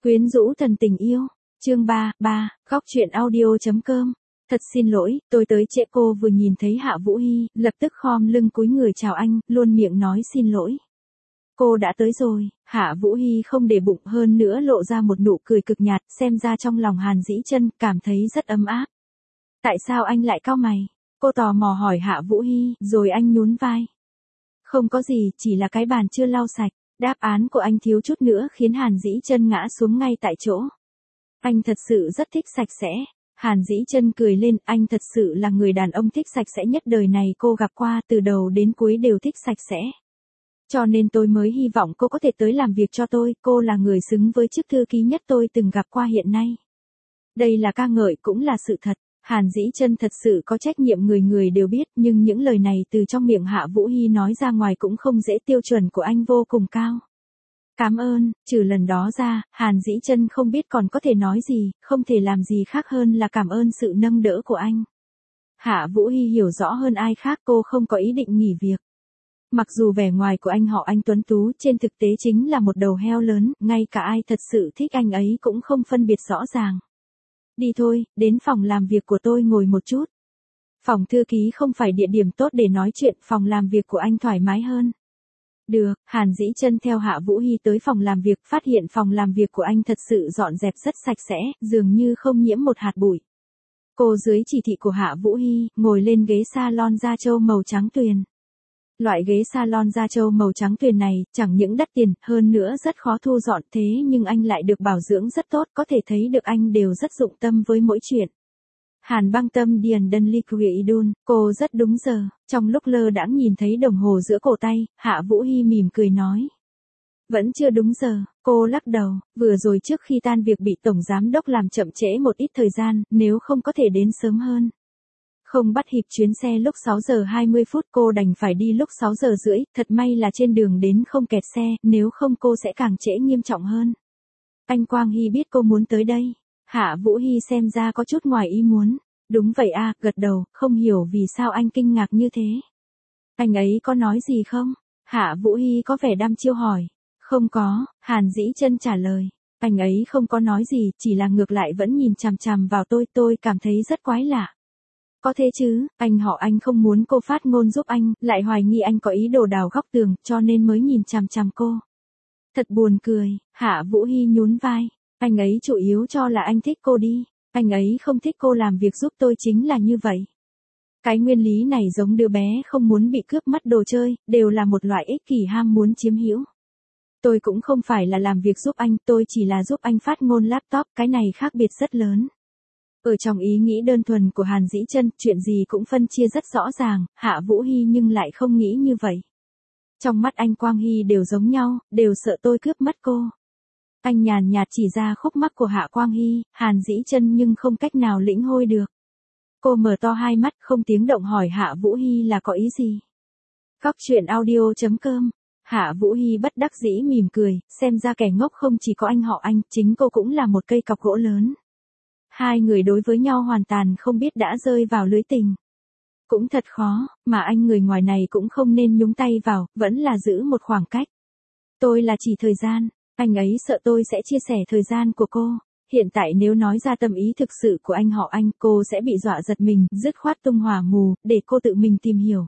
Quyến rũ thần tình yêu. Chương 3, Góc truyện audio.com. Thật xin lỗi, tôi tới trễ. Cô vừa nhìn thấy Hạ Vũ Hy, lập tức khom lưng cúi người chào anh, luôn miệng nói xin lỗi. Cô đã tới rồi. Hạ Vũ Hy không để bụng, hơn nữa lộ ra một nụ cười cực nhạt, xem ra trong lòng Hàn Dĩ Chân cảm thấy rất ấm áp. Tại sao anh lại cau mày? Cô tò mò hỏi Hạ Vũ Hy, rồi anh nhún vai. Không có gì, chỉ là cái bàn chưa lau sạch. Đáp án của anh thiếu chút nữa khiến Hàn Dĩ Chân ngã xuống ngay tại chỗ. Anh thật sự rất thích sạch sẽ. Hàn Dĩ Chân cười lên, anh thật sự là người đàn ông thích sạch sẽ nhất đời này cô gặp qua, từ đầu đến cuối đều thích sạch sẽ. Cho nên tôi mới hy vọng cô có thể tới làm việc cho tôi, cô là người xứng với chức thư ký nhất tôi từng gặp qua hiện nay. Đây là ca ngợi cũng là sự thật. Hàn Dĩ Chân thật sự có trách nhiệm, người người đều biết, nhưng những lời này từ trong miệng Hạ Vũ Hy nói ra ngoài cũng không dễ, tiêu chuẩn của anh vô cùng cao. Cảm ơn, trừ lần đó ra, Hàn Dĩ Chân không biết còn có thể nói gì, không thể làm gì khác hơn là cảm ơn sự nâng đỡ của anh. Hạ Vũ Hy hiểu rõ hơn ai khác cô không có ý định nghỉ việc. Mặc dù vẻ ngoài của anh tuấn tú, trên thực tế chính là một đầu heo lớn, ngay cả ai thật sự thích anh ấy cũng không phân biệt rõ ràng. Đi thôi, đến phòng làm việc của tôi ngồi một chút. Phòng thư ký không phải địa điểm tốt để nói chuyện, phòng làm việc của anh thoải mái hơn. Được, Hàn Dĩ Chân theo Hạ Vũ Hy tới phòng làm việc, phát hiện phòng làm việc của anh thật sự dọn dẹp rất sạch sẽ, dường như không nhiễm một hạt bụi. Cô dưới chỉ thị của Hạ Vũ Hy, ngồi lên ghế salon da trâu màu trắng tuyền. Loại ghế salon da trâu màu trắng tuyền này, chẳng những đắt tiền, hơn nữa rất khó thu dọn, thế nhưng anh lại được bảo dưỡng rất tốt, có thể thấy được anh đều rất dụng tâm với mỗi chuyện. Hàn Băng Tâm Điền Đơn Liquid Idol, cô rất đúng giờ, trong lúc lơ đãng nhìn thấy đồng hồ giữa cổ tay, Hạ Vũ Hy mỉm cười nói. Vẫn chưa đúng giờ, cô lắc đầu, vừa rồi trước khi tan việc bị Tổng Giám Đốc làm chậm trễ một ít thời gian, nếu không có thể đến sớm hơn. Không bắt kịp chuyến xe lúc 6 giờ 20 phút, cô đành phải đi lúc 6 giờ rưỡi, thật may là trên đường đến không kẹt xe, nếu không cô sẽ càng trễ nghiêm trọng hơn. Anh Quang Hy biết cô muốn tới đây. Hạ Vũ Hy xem ra có chút ngoài ý muốn. Đúng vậy à, gật đầu, không hiểu vì sao anh kinh ngạc như thế. Anh ấy có nói gì không? Hạ Vũ Hy có vẻ đăm chiêu hỏi. Không có, Hàn Dĩ Chân trả lời. Anh ấy không có nói gì, chỉ là ngược lại vẫn nhìn chằm chằm vào tôi cảm thấy rất quái lạ. Có thế chứ, anh không muốn cô phát ngôn giúp anh, lại hoài nghi anh có ý đồ đào góc tường, cho nên mới nhìn chằm chằm cô. Thật buồn cười, Hạ Vũ Hy nhún vai. Anh ấy chủ yếu cho là anh thích cô đi. Anh ấy không thích cô làm việc giúp tôi chính là như vậy. Cái nguyên lý này giống đứa bé không muốn bị cướp mất đồ chơi, đều là một loại ích kỷ ham muốn chiếm hữu. Tôi cũng không phải là làm việc giúp anh, tôi chỉ là giúp anh phát ngôn laptop, cái này khác biệt rất lớn. Ở trong ý nghĩ đơn thuần của Hàn Dĩ Chân, chuyện gì cũng phân chia rất rõ ràng, Hạ Vũ Hy nhưng lại không nghĩ như vậy. Trong mắt anh Quang Hy đều giống nhau, đều sợ tôi cướp mất cô. Anh nhàn nhạt chỉ ra khúc mắc của Hạ Quang Hy, Hàn Dĩ Chân nhưng không cách nào lĩnh hội được. Cô mở to hai mắt không tiếng động hỏi Hạ Vũ Hy là có ý gì. Góc truyện audio.com. Hạ Vũ Hy bất đắc dĩ mỉm cười, xem ra kẻ ngốc không chỉ có anh họ anh, chính cô cũng là một cây cọc gỗ lớn. Hai người đối với nhau hoàn toàn không biết đã rơi vào lưới tình. Cũng thật khó, mà anh người ngoài này cũng không nên nhúng tay vào, vẫn là giữ một khoảng cách. Tôi là chỉ thời gian. Anh ấy sợ tôi sẽ chia sẻ thời gian của cô. Hiện tại nếu nói ra tâm ý thực sự của anh họ anh, cô sẽ bị dọa giật mình, dứt khoát tung hỏa mù, để cô tự mình tìm hiểu.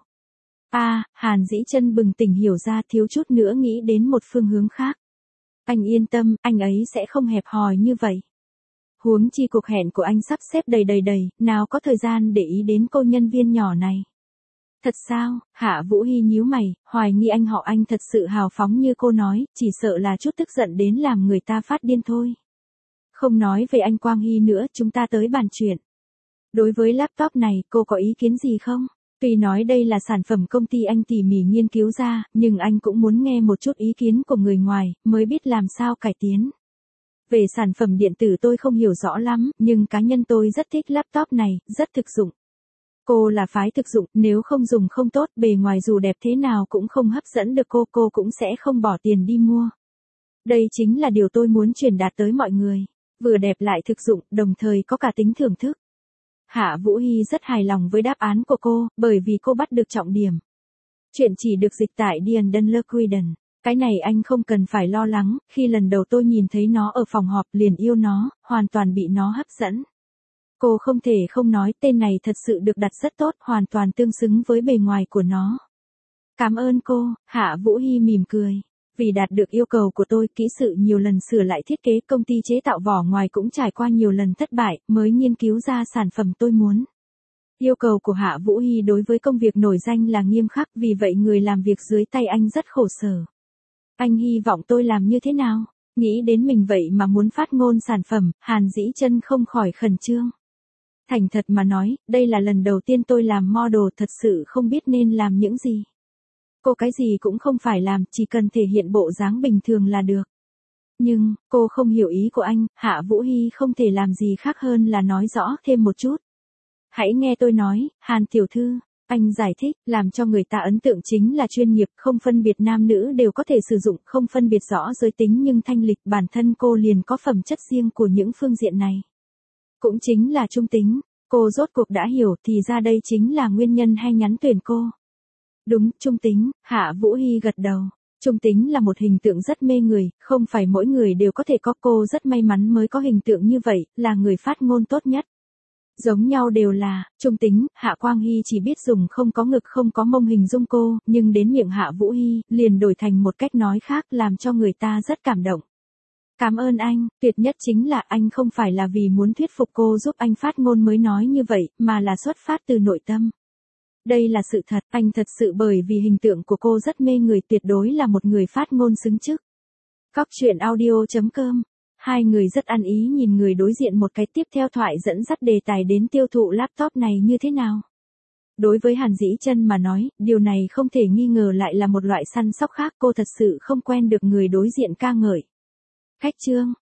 Hàn Dĩ Chân bừng tỉnh hiểu ra, thiếu chút nữa nghĩ đến một phương hướng khác. Anh yên tâm, anh ấy sẽ không hẹp hòi như vậy. Huống chi cuộc hẹn của anh sắp xếp đầy, nào có thời gian để ý đến cô nhân viên nhỏ này. Thật sao? Hạ Vũ Hy nhíu mày, hoài nghi anh họ anh thật sự hào phóng như cô nói, chỉ sợ là chút tức giận đến làm người ta phát điên thôi. Không nói về anh Quang Hy nữa, chúng ta tới bàn chuyện. Đối với laptop này, cô có ý kiến gì không? Tuy nói đây là sản phẩm công ty anh tỉ mỉ nghiên cứu ra, nhưng anh cũng muốn nghe một chút ý kiến của người ngoài, mới biết làm sao cải tiến. Về sản phẩm điện tử tôi không hiểu rõ lắm, nhưng cá nhân tôi rất thích laptop này, rất thực dụng. Cô là phái thực dụng, nếu không dùng không tốt, bề ngoài dù đẹp thế nào cũng không hấp dẫn được cô cũng sẽ không bỏ tiền đi mua. Đây chính là điều tôi muốn truyền đạt tới mọi người. Vừa đẹp lại thực dụng, đồng thời có cả tính thưởng thức. Hạ Vũ Hy rất hài lòng với đáp án của cô, bởi vì cô bắt được trọng điểm. Chuyện chỉ được dịch tại Điền Đơn Liquid. Cái này anh không cần phải lo lắng, khi lần đầu tôi nhìn thấy nó ở phòng họp liền yêu nó, hoàn toàn bị nó hấp dẫn. Cô không thể không nói tên này thật sự được đặt rất tốt, hoàn toàn tương xứng với bề ngoài của nó. Cảm ơn cô, Hạ Vũ Hy mỉm cười. Vì đạt được yêu cầu của tôi, kỹ sư nhiều lần sửa lại thiết kế, công ty chế tạo vỏ ngoài cũng trải qua nhiều lần thất bại, mới nghiên cứu ra sản phẩm tôi muốn. Yêu cầu của Hạ Vũ Hy đối với công việc nổi danh là nghiêm khắc, vì vậy người làm việc dưới tay anh rất khổ sở. Anh hy vọng tôi làm như thế nào? Nghĩ đến mình vậy mà muốn phát ngôn sản phẩm, Hàn Dĩ Chân không khỏi khẩn trương. Thành thật mà nói, đây là lần đầu tiên tôi làm model, thật sự không biết nên làm những gì. Cô cái gì cũng không phải làm, chỉ cần thể hiện bộ dáng bình thường là được. Nhưng, cô không hiểu ý của anh, Hạ Vũ Hy không thể làm gì khác hơn là nói rõ thêm một chút. Hãy nghe tôi nói, Hàn tiểu thư, anh giải thích, làm cho người ta ấn tượng chính là chuyên nghiệp, không phân biệt nam nữ đều có thể sử dụng, không phân biệt rõ giới tính nhưng thanh lịch, bản thân cô liền có phẩm chất riêng của những phương diện này. Cũng chính là trung tính, cô rốt cuộc đã hiểu, thì ra đây chính là nguyên nhân hay nhắn tuyển cô. Đúng, trung tính, Hạ Vũ Hy gật đầu. Trung tính là một hình tượng rất mê người, không phải mỗi người đều có thể có, cô rất may mắn mới có hình tượng như vậy, là người phát ngôn tốt nhất. Giống nhau đều là, trung tính, Hạ Quang Hy chỉ biết dùng không có ngực không có mông hình dung cô, nhưng đến miệng Hạ Vũ Hy, liền đổi thành một cách nói khác làm cho người ta rất cảm động. Cảm ơn anh, tuyệt nhất chính là anh không phải là vì muốn thuyết phục cô giúp anh phát ngôn mới nói như vậy, mà là xuất phát từ nội tâm. Đây là sự thật, anh thật sự bởi vì hình tượng của cô rất mê người, tuyệt đối là một người phát ngôn xứng chức. Cóc truyện audio.com. Hai người rất ăn ý nhìn người đối diện một cái, tiếp theo thoại dẫn dắt đề tài đến tiêu thụ laptop này như thế nào. Đối với Hàn Dĩ Chân mà nói, điều này không thể nghi ngờ lại là một loại săn sóc khác, cô thật sự không quen được người đối diện ca ngợi. Khách trương,